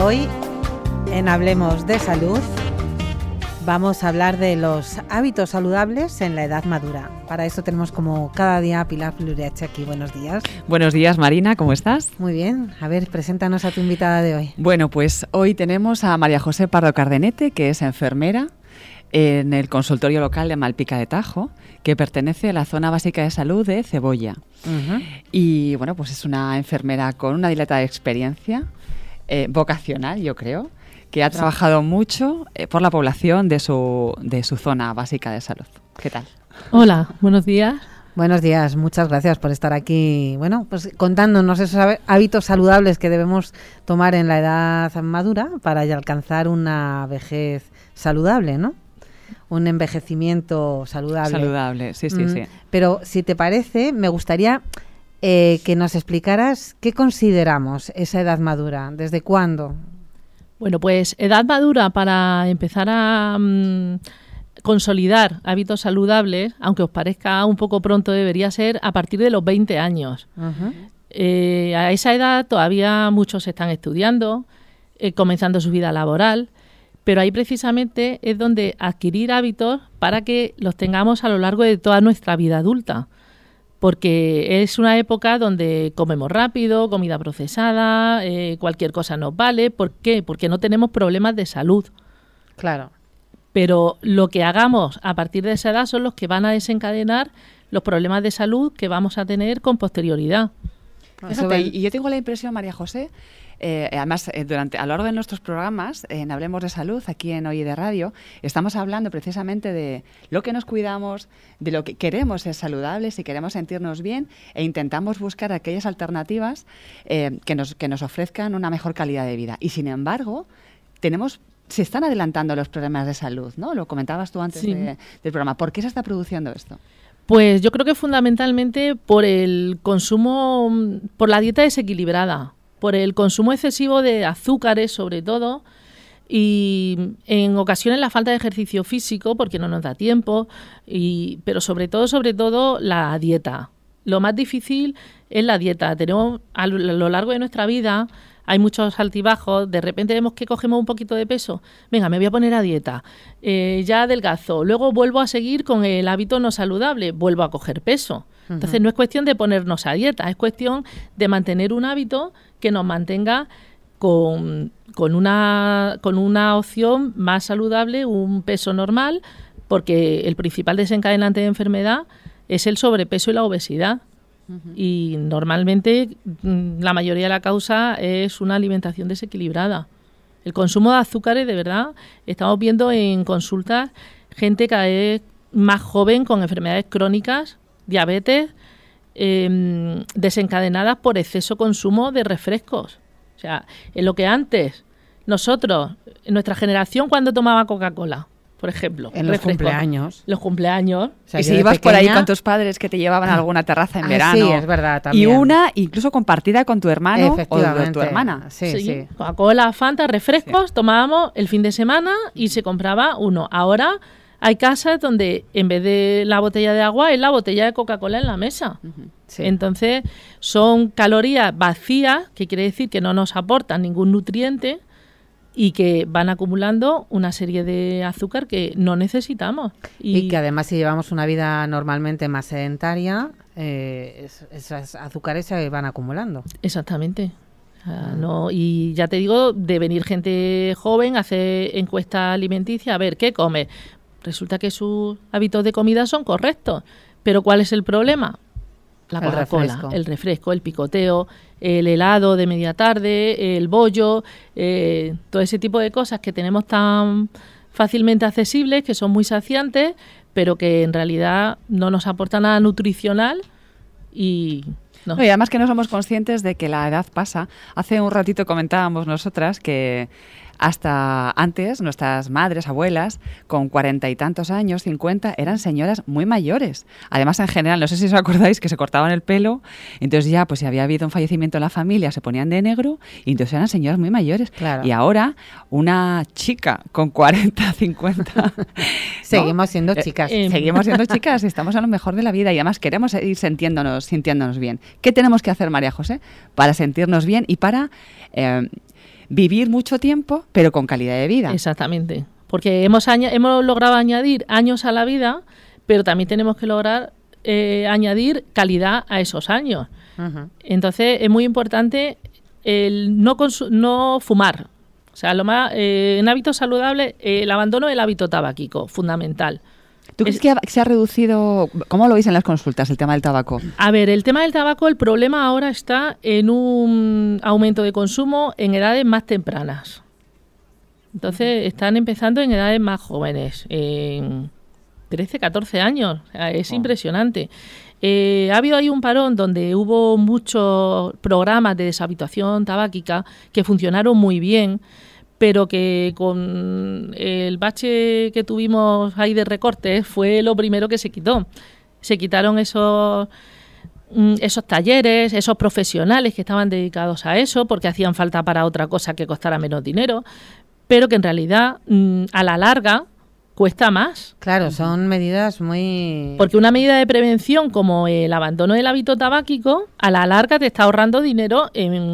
Hoy en Hablemos de Salud vamos a hablar de los hábitos saludables en la edad madura. Para eso tenemos como cada día a Pilar Fluriache aquí. Buenos días. Buenos días, Marina, ¿cómo estás? Muy bien. A ver, preséntanos a tu invitada de hoy. Bueno, pues hoy tenemos a María José Pardo Cardenete, que es enfermera en el consultorio local de Malpica de Tajo, que pertenece a la zona básica de salud de Cebolla. Y bueno, pues es una enfermera con una dilatada experiencia vocacional, yo creo, que ha trabajado mucho por la población de su zona básica de salud. ¿Qué tal? Hola, buenos días. Buenos días, muchas gracias por estar aquí. Bueno, pues contándonos esos hábitos saludables que debemos tomar en la edad madura para alcanzar una vejez saludable, ¿no? Un envejecimiento saludable. Saludable, sí, sí, sí. Pero si te parece, me gustaría que nos explicaras qué consideramos esa edad madura, ¿desde cuándo? Bueno, pues edad madura para empezar a consolidar hábitos saludables, aunque os parezca un poco pronto, debería ser a partir de los 20 años. A esa edad todavía muchos están estudiando, comenzando su vida laboral, pero ahí precisamente es donde adquirir hábitos para que los tengamos a lo largo de toda nuestra vida adulta. Porque es una época donde comemos rápido, comida procesada, cualquier cosa nos vale. ¿Por qué? Porque no tenemos problemas de salud. Claro. Pero lo que hagamos a partir de esa edad son los que van a desencadenar los problemas de salud que vamos a tener con posterioridad. Fíjate, y yo tengo la impresión, María José, además a lo largo de nuestros programas, en Hablemos de Salud, aquí en Oye de Radio, estamos hablando precisamente de lo que nos cuidamos, de lo que queremos ser saludables y queremos sentirnos bien, e intentamos buscar aquellas alternativas que nos ofrezcan una mejor calidad de vida. Y sin embargo, se están adelantando los problemas de salud, ¿no? Lo comentabas tú antes del programa. ¿Por qué se está produciendo esto? Pues yo creo que fundamentalmente por el consumo, por la dieta desequilibrada, por el consumo excesivo de azúcares sobre todo, y en ocasiones la falta de ejercicio físico porque no nos da tiempo, pero sobre todo la dieta. Lo más difícil es la dieta. Tenemos a lo largo de nuestra vida hay muchos altibajos, de repente vemos que cogemos un poquito de peso, venga, me voy a poner a dieta, ya adelgazo, luego vuelvo a seguir con el hábito no saludable, vuelvo a coger peso. Entonces no es cuestión de ponernos a dieta, es cuestión de mantener un hábito que nos mantenga con una opción más saludable, un peso normal, porque el principal desencadenante de enfermedad es el sobrepeso y la obesidad. Y normalmente la mayoría de la causa es una alimentación desequilibrada. El consumo de azúcares, de verdad, estamos viendo en consultas gente cada vez más joven con enfermedades crónicas, diabetes, desencadenadas por exceso consumo de refrescos. O sea, en lo que antes nosotros, en nuestra generación, ¿cuándo tomaba Coca-Cola? Por ejemplo, en los cumpleaños. Los cumpleaños. O sea, y si ibas por ahí con tus padres que te llevaban a alguna terraza en verano. Sí, es verdad, también. Y una incluso compartida con tu hermano o tu hermana. Sí. Coca-Cola, Fanta, refrescos, tomábamos el fin de semana y se compraba uno. Ahora hay casas donde en vez de la botella de agua es la botella de Coca-Cola en la mesa. Entonces son calorías vacías, que quiere decir que no nos aportan ningún nutriente, y que van acumulando una serie de azúcar que no necesitamos. Y que además si llevamos una vida normalmente más sedentaria, esos azúcares se van acumulando. Exactamente. No, y ya te digo, de venir gente joven, hacer encuesta alimenticia, a ver, ¿qué come? Resulta que sus hábitos de comida son correctos. ¿Pero cuál es el problema? La Coca-Cola, el refresco, el picoteo, el helado de media tarde, el bollo, todo ese tipo de cosas que tenemos tan fácilmente accesibles, que son muy saciantes, pero que en realidad no nos aportan nada nutricional y... No. Y además que no somos conscientes de que la edad pasa. Hace un ratito comentábamos nosotras que hasta antes nuestras madres, abuelas, con 40 y tantos años, 50, eran señoras muy mayores. Además, en general, no sé si os acordáis que se cortaban el pelo, entonces ya, pues si había habido un fallecimiento en la familia, se ponían de negro, y entonces eran señoras muy mayores. Claro. Y ahora, una chica con 40, 50... Seguimos siendo chicas. Seguimos siendo chicas, estamos a lo mejor de la vida y además queremos ir sintiéndonos bien. ¿Qué tenemos que hacer, María José, para sentirnos bien y para vivir mucho tiempo, pero con calidad de vida. Exactamente. Porque hemos logrado añadir años a la vida, pero también tenemos que lograr añadir calidad a esos años. Uh-huh. Entonces, es muy importante el no fumar. O sea, lo más en hábitos saludables, el abandono del hábito tabáquico, fundamental. ¿Tú crees que se ha reducido? ¿Cómo lo veis en las consultas, el tema del tabaco? A ver, el tema del tabaco, el problema ahora está en un aumento de consumo en edades más tempranas. Entonces, están empezando en edades más jóvenes, en 13, 14 años. O sea, es impresionante. Ha habido ahí un parón donde hubo muchos programas de deshabituación tabáquica que funcionaron muy bien, pero que con el bache que tuvimos ahí de recortes fue lo primero que se quitó. Se quitaron esos talleres, esos profesionales que estaban dedicados a eso, porque hacían falta para otra cosa que costara menos dinero, pero que en realidad a la larga cuesta más. Claro, son medidas muy... Porque una medida de prevención como el abandono del hábito tabáquico, a la larga te está ahorrando dinero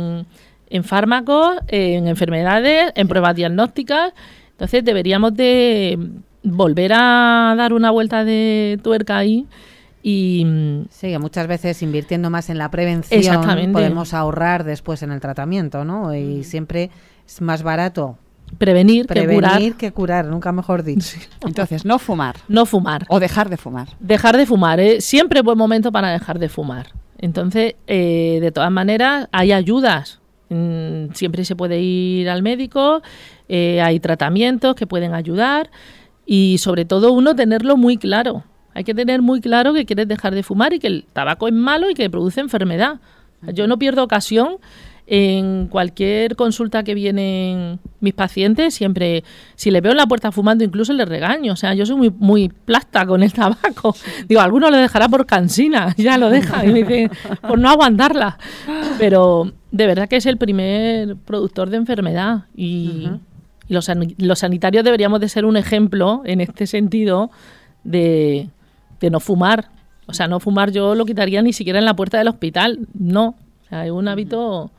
en fármacos, en enfermedades, en pruebas diagnósticas. Entonces deberíamos de volver a dar una vuelta de tuerca ahí y... Sí, muchas veces invirtiendo más en la prevención podemos ahorrar después en el tratamiento, ¿no? Y siempre es más barato prevenir que curar, nunca mejor dicho. Sí. Entonces, no fumar. No fumar. O dejar de fumar. Dejar de fumar. Siempre es buen momento para dejar de fumar. Entonces, de todas maneras, hay ayudas. Siempre se puede ir al médico, hay tratamientos que pueden ayudar y sobre todo uno tenerlo muy claro. Hay que tener muy claro que quieres dejar de fumar y que el tabaco es malo y que produce enfermedad. Yo no pierdo ocasión en cualquier consulta que vienen mis pacientes, siempre, si le veo en la puerta fumando, incluso les regaño. O sea, yo soy muy, muy plasta con el tabaco. Digo, alguno lo dejará por cansina, ya lo deja, y me dicen, por no aguantarla. Pero de verdad que es el primer productor de enfermedad y los sanitarios deberíamos de ser un ejemplo en este sentido de no fumar. O sea, no fumar yo lo quitaría ni siquiera en la puerta del hospital, no. O sea, es un hábito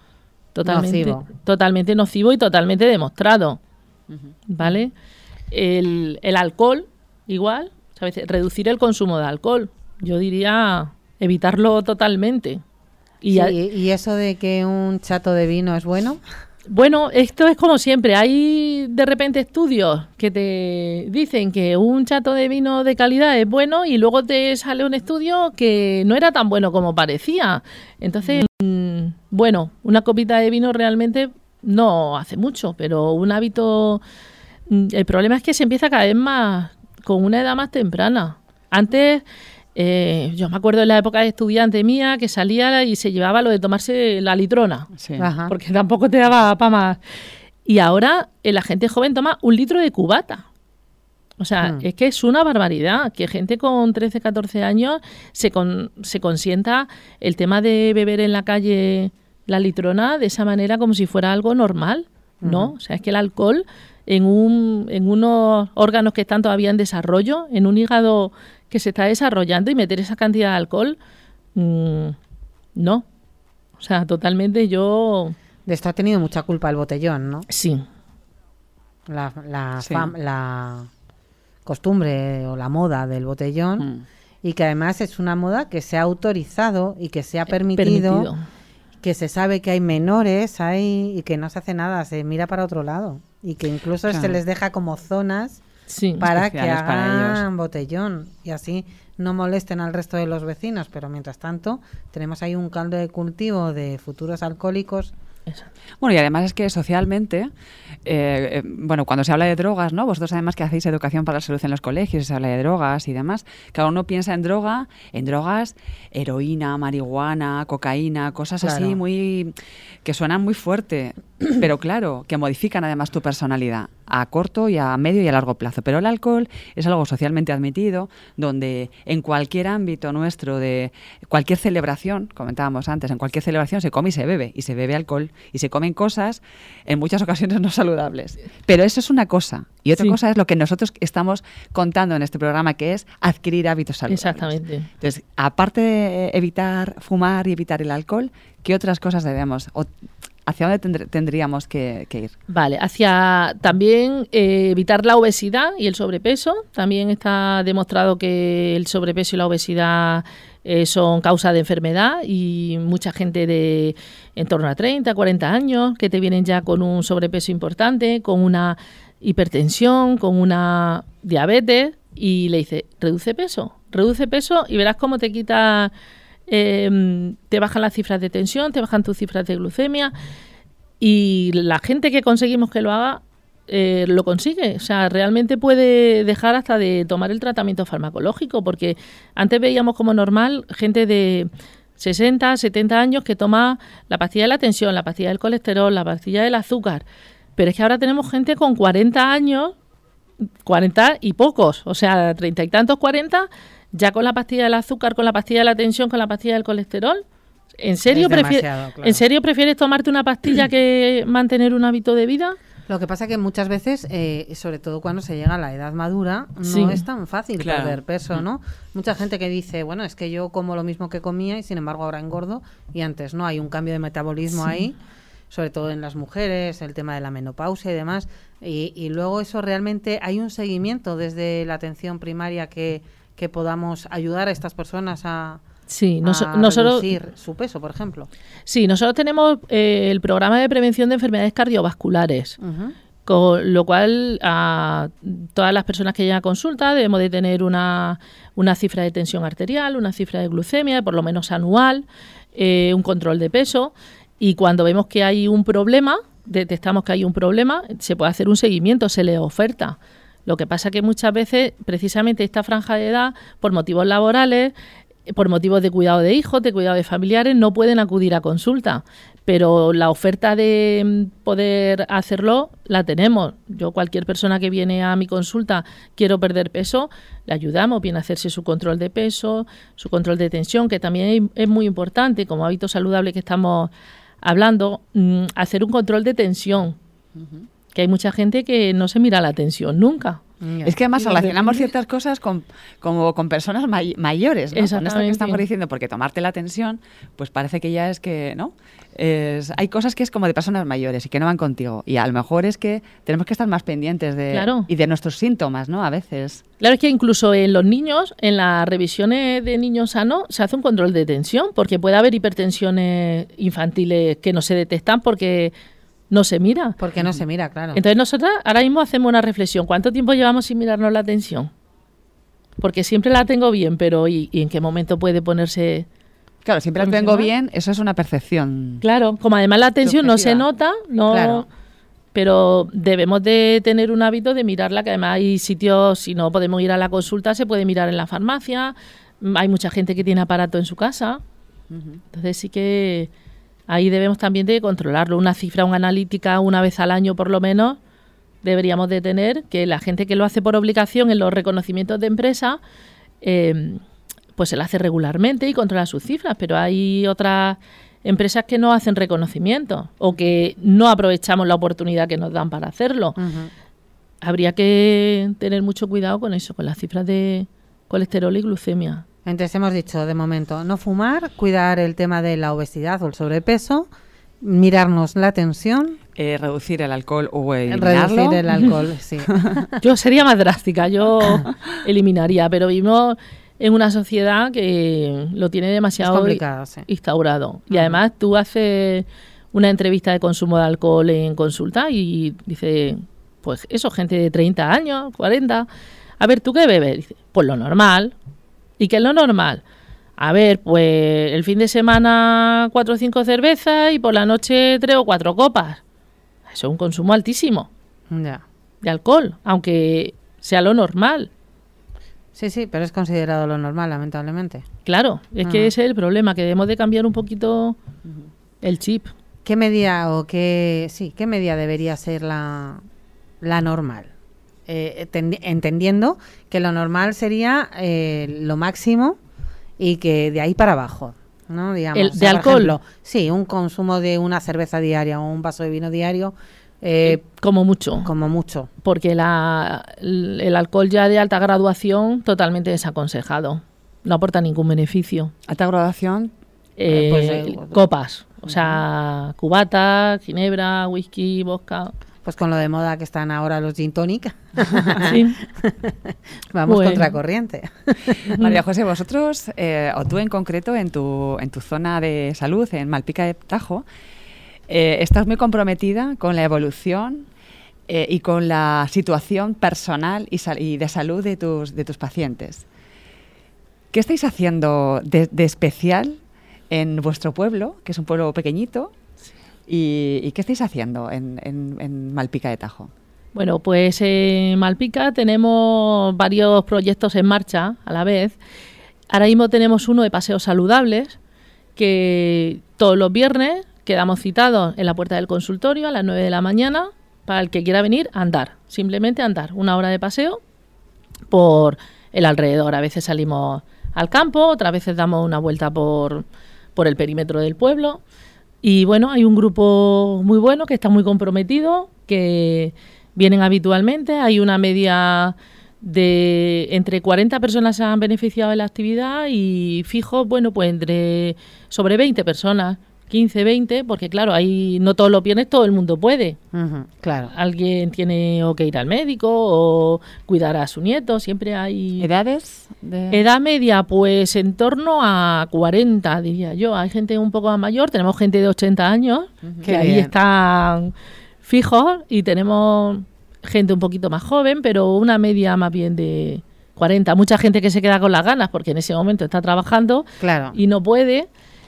totalmente nocivo y totalmente demostrado, ¿vale? El alcohol, igual, ¿sabes? Reducir el consumo de alcohol. Yo diría evitarlo totalmente. ¿Y eso de que un chato de vino es bueno? Bueno, esto es como siempre. Hay de repente estudios que te dicen que un chato de vino de calidad es bueno y luego te sale un estudio que no era tan bueno como parecía. Entonces, bueno, una copita de vino realmente no hace mucho, pero un hábito... El problema es que se empieza cada vez más con una edad más temprana. Antes... yo me acuerdo de la época de estudiante mía que salía y se llevaba lo de tomarse la litrona, sí, porque tampoco te daba para más. Y ahora la gente joven toma 1 litro de cubata. O sea, es que es una barbaridad que gente con 13, 14 años se consienta el tema de beber en la calle la litrona de esa manera como si fuera algo normal, ¿no? O sea, es que el alcohol en unos órganos que están todavía en desarrollo, en un hígado que se está desarrollando, y meter esa cantidad de alcohol, no. O sea, totalmente yo... De esto ha tenido mucha culpa el botellón, ¿no? Sí. La costumbre o la moda del botellón, y que además es una moda que se ha autorizado y que se ha permitido, que se sabe que hay menores y que no se hace nada, se mira para otro lado, y que incluso se les deja como zonas... Sí, para que hagan botellón y así no molesten al resto de los vecinos, pero mientras tanto tenemos ahí un caldo de cultivo de futuros alcohólicos. Bueno, y además es que socialmente, cuando se habla de drogas, ¿no? Vosotros además que hacéis educación para la salud en los colegios, se habla de drogas y demás, cada uno piensa en drogas, heroína, marihuana, cocaína, cosas así muy que suenan muy fuerte, pero claro, que modifican además tu personalidad a corto y a medio y a largo plazo. Pero el alcohol es algo socialmente admitido, donde en cualquier ámbito nuestro de cualquier celebración, comentábamos antes, en cualquier celebración se come y se bebe alcohol y se comen cosas en muchas ocasiones no saludables. Pero eso es una cosa. Y otra cosa es lo que nosotros estamos contando en este programa, que es adquirir hábitos saludables. Exactamente. Entonces, aparte de evitar fumar y evitar el alcohol, ¿qué otras cosas debemos ¿hacia dónde tendríamos que ir? Vale, hacia también evitar la obesidad y el sobrepeso. También está demostrado que el sobrepeso y la obesidad son causa de enfermedad, y mucha gente de en torno a 30, 40 años que te vienen ya con un sobrepeso importante, con una hipertensión, con una diabetes, y le dice, reduce peso y verás cómo te quita, te bajan las cifras de tensión, te bajan tus cifras de glucemia, y la gente que conseguimos que lo haga, lo consigue. O sea, realmente puede dejar hasta de tomar el tratamiento farmacológico, porque antes veíamos como normal gente de 60, 70 años que toma la pastilla de la tensión, la pastilla del colesterol, la pastilla del azúcar, pero es que ahora tenemos gente con 40 años, 40 y pocos, o sea, 30 y tantos, 40, ya con la pastilla del azúcar, con la pastilla de la tensión, con la pastilla del colesterol. ¿En serio, ¿En serio prefieres tomarte una pastilla que mantener un hábito de vida? Lo que pasa que muchas veces, sobre todo cuando se llega a la edad madura, no es tan fácil perder peso, ¿no? Mucha gente que dice, bueno, es que yo como lo mismo que comía y sin embargo ahora engordo, y antes no, hay un cambio de metabolismo ahí, sobre todo en las mujeres, el tema de la menopausia y demás, y luego eso realmente hay un seguimiento desde la atención primaria que podamos ayudar a estas personas a reducir su peso, por ejemplo. Sí, nosotros tenemos el programa de prevención de enfermedades cardiovasculares, con lo cual a todas las personas que llegan a consulta debemos de tener una cifra de tensión arterial, una cifra de glucemia, por lo menos anual, un control de peso, y cuando vemos que hay un problema, detectamos que hay un problema, se puede hacer un seguimiento, se le oferta. Lo que pasa que muchas veces, precisamente esta franja de edad, por motivos laborales, por motivos de cuidado de hijos, de cuidado de familiares, no pueden acudir a consulta. Pero la oferta de poder hacerlo la tenemos. Yo, cualquier persona que viene a mi consulta, quiero perder peso, le ayudamos. Viene a hacerse su control de peso, su control de tensión, que también es muy importante, como hábito saludable que estamos hablando, hacer un control de tensión. Que hay mucha gente que no se mira la tensión nunca. Es que además relacionamos ciertas cosas con personas mayores, ¿no? Con esto que estamos diciendo, porque tomarte la tensión, pues parece que ya es que, ¿no? Hay cosas que es como de personas mayores y que no van contigo. Y a lo mejor es que tenemos que estar más pendientes y de nuestros síntomas, ¿no? A veces. Claro, es que incluso en los niños, en las revisiones de niños sanos, se hace un control de tensión, porque puede haber hipertensiones infantiles que no se detectan porque no se mira. Porque no se mira, claro. Entonces nosotras ahora mismo hacemos una reflexión. ¿Cuánto tiempo llevamos sin mirarnos la tensión? Porque siempre la tengo bien, pero ¿y en qué momento puede ponerse? Claro, siempre la tengo bien, eso es una percepción. Claro, como además la tensión no se nota, pero debemos de tener un hábito de mirarla, que además hay sitios, si no podemos ir a la consulta, se puede mirar en la farmacia. Hay mucha gente que tiene aparato en su casa. Entonces sí que ahí debemos también de controlarlo. Una cifra, una analítica, una vez al año por lo menos, deberíamos de tener, que la gente que lo hace por obligación en los reconocimientos de empresa, pues se lo hace regularmente y controla sus cifras, pero hay otras empresas que no hacen reconocimiento o que no aprovechamos la oportunidad que nos dan para hacerlo. Habría que tener mucho cuidado con eso, con las cifras de colesterol y glucemia. Entonces hemos dicho, de momento, no fumar, cuidar el tema de la obesidad o el sobrepeso, mirarnos la tensión. Reducir el alcohol o eliminarlo. Reducir el alcohol, sí. Yo sería más drástica, yo eliminaría, pero vivimos en una sociedad que lo tiene demasiado instaurado. Y además tú haces una entrevista de consumo de alcohol en consulta y dice, pues eso, gente de 30 años, 40, a ver, ¿tú qué bebes? Dice, pues lo normal. ¿Y qué es lo normal? A ver, pues el fin de semana 4 o 5 cervezas y por la noche 3 o 4 copas. Eso es un consumo altísimo de alcohol, aunque sea lo normal. Sí, pero es considerado lo normal, lamentablemente. Claro, es que ese es el problema, que debemos de cambiar un poquito el chip. ¿Qué medida qué medida debería ser la normal? Entendiendo que lo normal sería lo máximo y que de ahí para abajo, ¿no? Digamos, ¿De alcohol? Ejemplo, sí, un consumo de una cerveza diaria o un vaso de vino diario. Como mucho. Como mucho. Porque el alcohol ya de alta graduación totalmente desaconsejado. No aporta ningún beneficio. ¿Alta graduación? copas. O sea, cubata, ginebra, whisky, vodka. Pues con lo de moda que están ahora los gin tonic. Sí. Vamos contracorriente. María José, vosotros, o tú en concreto, en tu zona de salud, en Malpica de Tajo, estás muy comprometida con la evolución y con la situación personal y de salud de tus pacientes. ¿Qué estáis haciendo de especial en vuestro pueblo, que es un pueblo pequeñito? ¿Y qué estáis haciendo en Malpica de Tajo? Bueno, pues en Malpica tenemos varios proyectos en marcha a la vez. Ahora mismo tenemos uno de paseos saludables, que todos los viernes quedamos citados en la puerta del consultorio a las 9 de la mañana para el que quiera venir a andar, simplemente andar, 1 hora de paseo por el alrededor. A veces salimos al campo, otras veces damos una vuelta por el perímetro del pueblo. Y bueno, hay un grupo muy bueno que está muy comprometido, que vienen habitualmente. Hay una media de entre 40 personas se han beneficiado de la actividad y fijos, bueno, pues sobre 20 personas, 15, 20, porque claro, ahí no todos los viernes todo el mundo puede. Claro. Alguien tiene o que ir al médico o cuidar a su nieto, siempre hay... ¿Edades? Edad media, pues en torno a 40, diría yo. Hay gente un poco más mayor, tenemos gente de 80 años, que ahí están fijos, y tenemos gente un poquito más joven, pero una media más bien de 40. Mucha gente que se queda con las ganas, porque en ese momento está trabajando y no puede.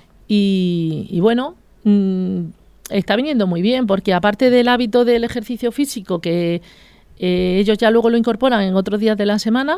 Y bueno, está viniendo muy bien, porque aparte del hábito del ejercicio físico, que ellos ya luego lo incorporan en otros días de la semana,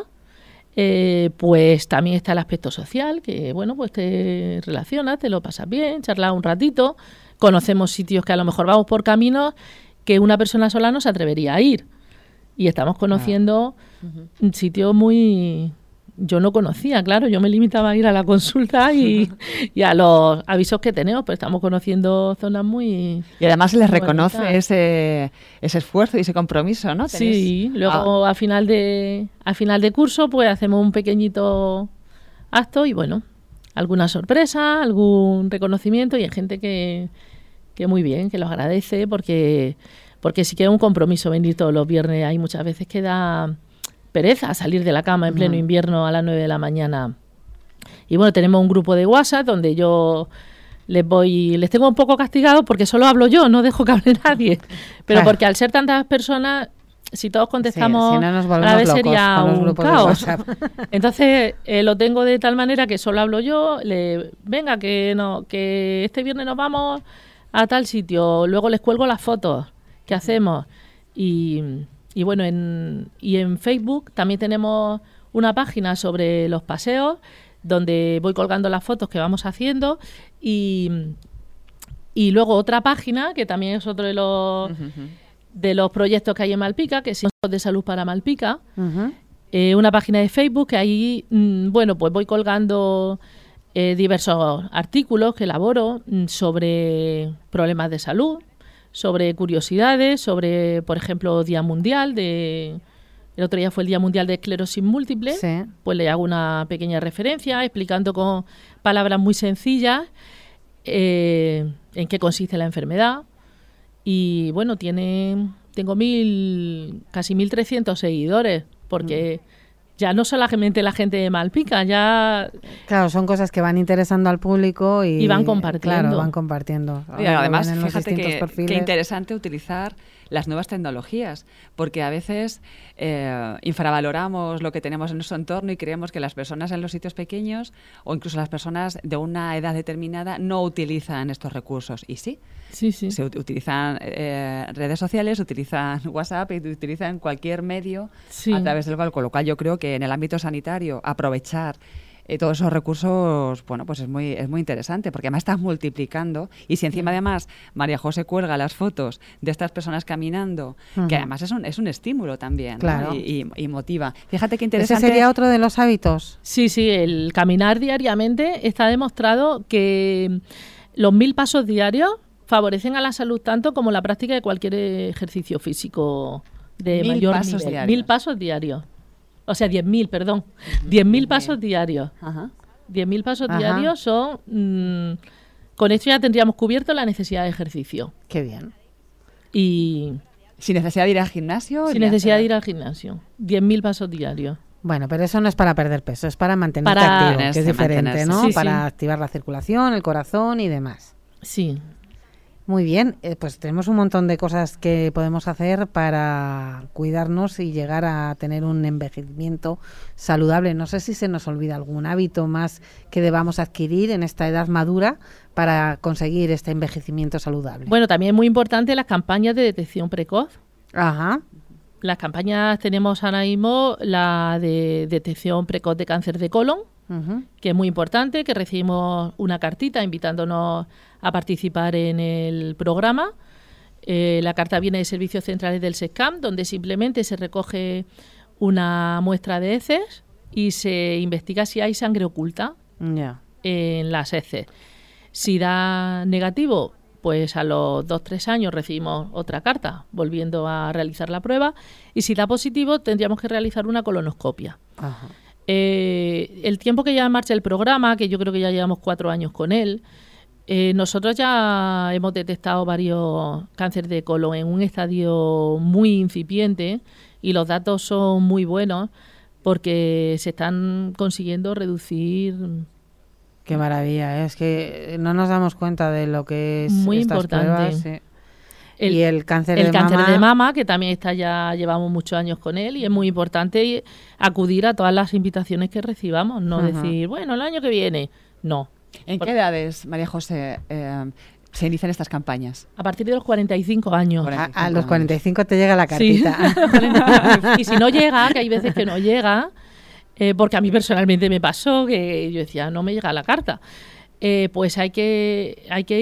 pues también está el aspecto social, que bueno, pues te relacionas, te lo pasas bien, charlas un ratito, conocemos sitios que a lo mejor vamos por caminos que una persona sola no se atrevería a ir, y estamos conociendo sitios muy... Yo no conocía, claro, yo me limitaba a ir a la consulta y a los avisos que tenemos, pero estamos conociendo zonas muy... Y además se les reconoce ese esfuerzo y ese compromiso, ¿no? Sí, luego a final de curso pues hacemos un pequeñito acto y bueno, alguna sorpresa, algún reconocimiento, y hay gente que muy bien, que lo agradece, porque sí que es un compromiso venir todos los viernes. Hay muchas veces que da pereza salir de la cama en pleno invierno a las 9 de la mañana. Y bueno, tenemos un grupo de WhatsApp donde yo les tengo un poco castigados porque solo hablo yo, no dejo que hable nadie. Pero porque al ser tantas personas, si todos contestamos, si no nos a la vez locos sería un caos. Entonces lo tengo de tal manera que solo hablo yo. Venga, que este viernes nos vamos a tal sitio. Luego les cuelgo las fotos que hacemos. Y bueno, en Facebook también tenemos una página sobre los paseos, donde voy colgando las fotos que vamos haciendo, y luego otra página, que también es otro de los proyectos que hay en Malpica, que es de Salud para Malpica, una página de Facebook que ahí, bueno, pues voy colgando diversos artículos que elaboro sobre problemas de salud, sobre curiosidades, sobre, por ejemplo, Día Mundial el otro día fue el Día Mundial de Esclerosis Múltiple, pues le hago una pequeña referencia explicando con palabras muy sencillas en qué consiste la enfermedad. Y bueno, tengo casi 1.300 seguidores, porque ya no solamente la gente de Malpica, ya... Claro, son cosas que van interesando al público y van compartiendo. Claro, van compartiendo. Y además, fíjate qué interesante utilizar las nuevas tecnologías, porque a veces infravaloramos lo que tenemos en nuestro entorno y creemos que las personas en los sitios pequeños o incluso las personas de una edad determinada no utilizan estos recursos. Y sí. Se utilizan redes sociales, utilizan WhatsApp y utilizan cualquier medio a través del cual, con lo cual yo creo que en el ámbito sanitario aprovechar todos esos recursos, bueno, pues es muy interesante, porque además estás multiplicando, y si encima además María José cuelga las fotos de estas personas caminando, que además es un estímulo también, claro, ¿no? y motiva. Fíjate qué interesante. ¿Ese sería otro de los hábitos? Sí, el caminar diariamente está demostrado que los 1.000 pasos diarios favorecen a la salud tanto como la práctica de cualquier ejercicio físico de mayor nivel. 1.000 pasos diarios. O sea, 10.000, perdón. 10.000 pasos diarios. Ajá. 10.000 pasos diarios son... con esto ya tendríamos cubierto la necesidad de ejercicio. Qué bien. Y... ¿Sin necesidad de ir al gimnasio? Sin necesidad de ir al gimnasio. 10.000 pasos diarios. Bueno, pero eso no es para perder peso, es para mantenerte activo, que es diferente, ¿no? Sí, para activar la circulación, el corazón y demás. Sí. Muy bien, pues tenemos un montón de cosas que podemos hacer para cuidarnos y llegar a tener un envejecimiento saludable. No sé si se nos olvida algún hábito más que debamos adquirir en esta edad madura para conseguir este envejecimiento saludable. Bueno, también es muy importante las campañas de detección precoz. Ajá. Las campañas tenemos ahora mismo la de detección precoz de cáncer de colon, que es muy importante, que recibimos una cartita invitándonos a participar en el programa. La carta viene de Servicios Centrales del SESCAM, donde simplemente se recoge una muestra de heces y se investiga si hay sangre oculta en las heces. Si da negativo, pues a los 2-3 años recibimos otra carta, volviendo a realizar la prueba, y si da positivo tendríamos que realizar una colonoscopia. Ajá. El tiempo que lleva en marcha el programa, que yo creo que ya llevamos 4 años con él, nosotros ya hemos detectado varios cánceres de colon en un estadio muy incipiente y los datos son muy buenos porque se están consiguiendo reducir. Qué maravilla, es que no nos damos cuenta de lo que es muy estas importante. Pruebas, sí. Y el cáncer de mama, que también está, ya llevamos muchos años con él, y es muy importante acudir a todas las invitaciones que recibamos, no decir, bueno, el año que viene, no. ¿En qué edades, María José, se inician estas campañas? A partir de los 45 años. A los 45 te llega la cartita. Sí. Y si no llega, que hay veces que no llega, porque a mí personalmente me pasó, que yo decía, no me llega la carta. Pues hay que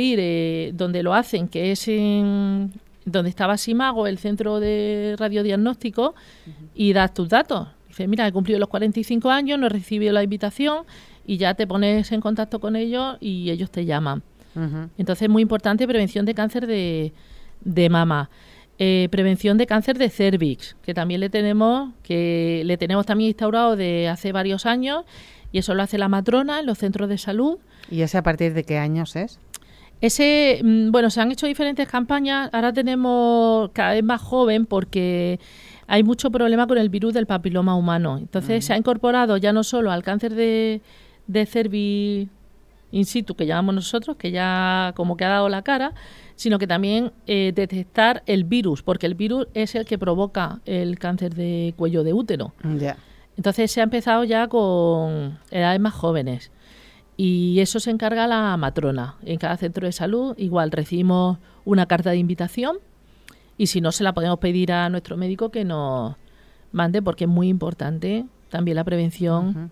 ir donde lo hacen, que es donde estaba Simago, el centro de radiodiagnóstico, y das tus datos. Dices, mira, he cumplido los 45 años, no he recibido la invitación, y ya te pones en contacto con ellos y ellos te llaman. Entonces es muy importante prevención de cáncer de mama. Prevención de cáncer de cérvix, que también le tenemos también instaurado de hace varios años, y eso lo hace la matrona en los centros de salud. ¿Y ese a partir de qué años es? Se han hecho diferentes campañas. Ahora tenemos cada vez más joven porque hay mucho problema con el virus del papiloma humano. Entonces se ha incorporado ya no solo al cáncer de cervix in situ, que llamamos nosotros, que ya como que ha dado la cara, sino que también detectar el virus, porque el virus es el que provoca el cáncer de cuello de útero. Entonces se ha empezado ya con edades más jóvenes. Y eso se encarga la matrona. En cada centro de salud igual recibimos una carta de invitación, y si no, se la podemos pedir a nuestro médico que nos mande, porque es muy importante también la prevención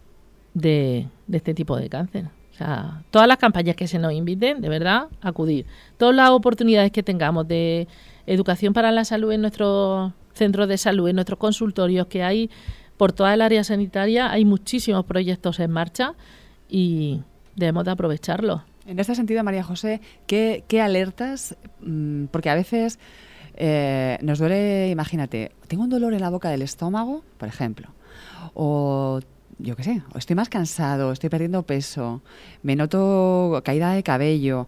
de este tipo de cáncer. O sea, todas las campañas que se nos inviten, de verdad, acudir. Todas las oportunidades que tengamos de educación para la salud en nuestros centros de salud, en nuestros consultorios que hay por toda el área sanitaria, hay muchísimos proyectos en marcha y debemos de aprovecharlos. En este sentido, María José, ¿qué alertas? Porque a veces nos duele, imagínate, tengo un dolor en la boca del estómago, por ejemplo, o yo qué sé, o estoy más cansado, estoy perdiendo peso, me noto caída de cabello.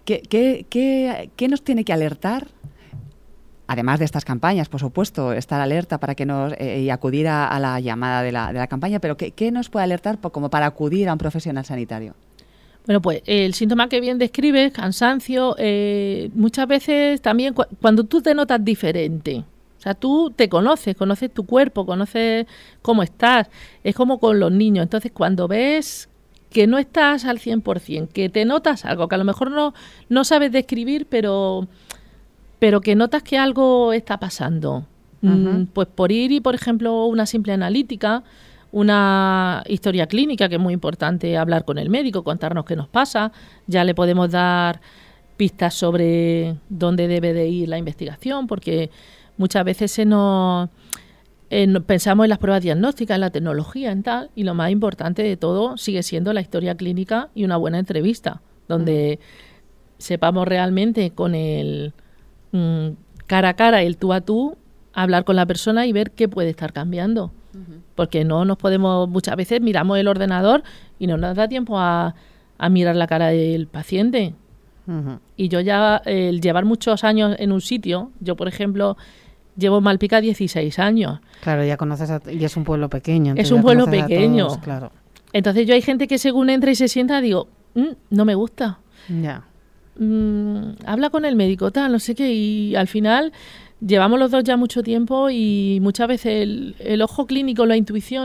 ¿Qué nos tiene que alertar? Además de estas campañas, por supuesto, estar alerta para que y acudir a la llamada de la campaña, pero ¿qué nos puede alertar como para acudir a un profesional sanitario? Bueno, pues el síntoma que bien describes, cansancio, muchas veces también cuando tú te notas diferente. O sea, tú te conoces tu cuerpo, conoces cómo estás. Es como con los niños. Entonces, cuando ves que no estás al 100%, que te notas algo, que a lo mejor no sabes describir, pero que notas que algo está pasando. Pues por ir y, por ejemplo, una simple analítica, una historia clínica, que es muy importante hablar con el médico, contarnos qué nos pasa, ya le podemos dar pistas sobre dónde debe de ir la investigación, porque muchas veces pensamos en las pruebas diagnósticas, en la tecnología, en tal, y lo más importante de todo sigue siendo la historia clínica y una buena entrevista, donde sepamos realmente con el cara a cara, el tú a tú, hablar con la persona y ver qué puede estar cambiando. porque no nos podemos, muchas veces miramos el ordenador y no nos da tiempo a mirar la cara del paciente. Y yo ya, el llevar muchos años en un sitio, yo por ejemplo llevo en Malpica 16 años. Claro, ya conoces, y es un pueblo pequeño. Es un pueblo pequeño. Todos, claro. Entonces yo hay gente que según entra y se sienta, digo, no me gusta. Ya. Habla con el médico, tal, no sé qué, y al final llevamos los dos ya mucho tiempo y muchas veces el ojo clínico, la intuición,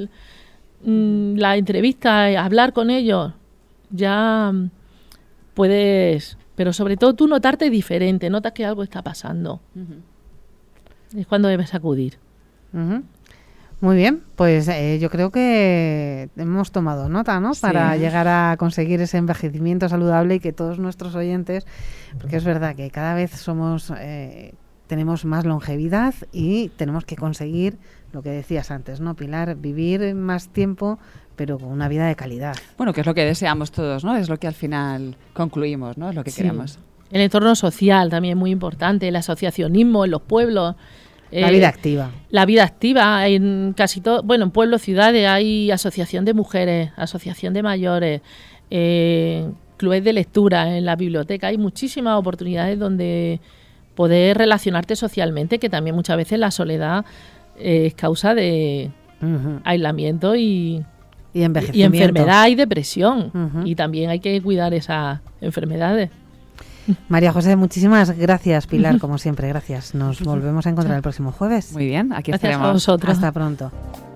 la entrevista, hablar con ellos, ya puedes, pero sobre todo tú notarte diferente, notas que algo está pasando. Es cuando debes acudir. Muy bien, pues yo creo que hemos tomado nota, ¿no? Sí. Para llegar a conseguir ese envejecimiento saludable y que todos nuestros oyentes, porque es verdad que cada vez tenemos más longevidad y tenemos que conseguir lo que decías antes, ¿no, Pilar? Vivir más tiempo, pero con una vida de calidad. Bueno, que es lo que deseamos todos, ¿no? Es lo que al final concluimos, ¿no? Es lo que queremos. El entorno social también es muy importante, el asociacionismo en los pueblos. La vida activa. La vida activa. En casi todo, bueno, en pueblos, ciudades hay asociación de mujeres, asociación de mayores, clubes de lectura en la biblioteca. Hay muchísimas oportunidades donde poder relacionarte socialmente, que también muchas veces la soledad es causa de aislamiento y enfermedad y depresión. Y también hay que cuidar esas enfermedades. María José, muchísimas gracias, Pilar, como siempre, gracias. Nos volvemos a encontrar el próximo jueves. Muy bien, aquí gracias estaremos. A vosotros. Hasta pronto.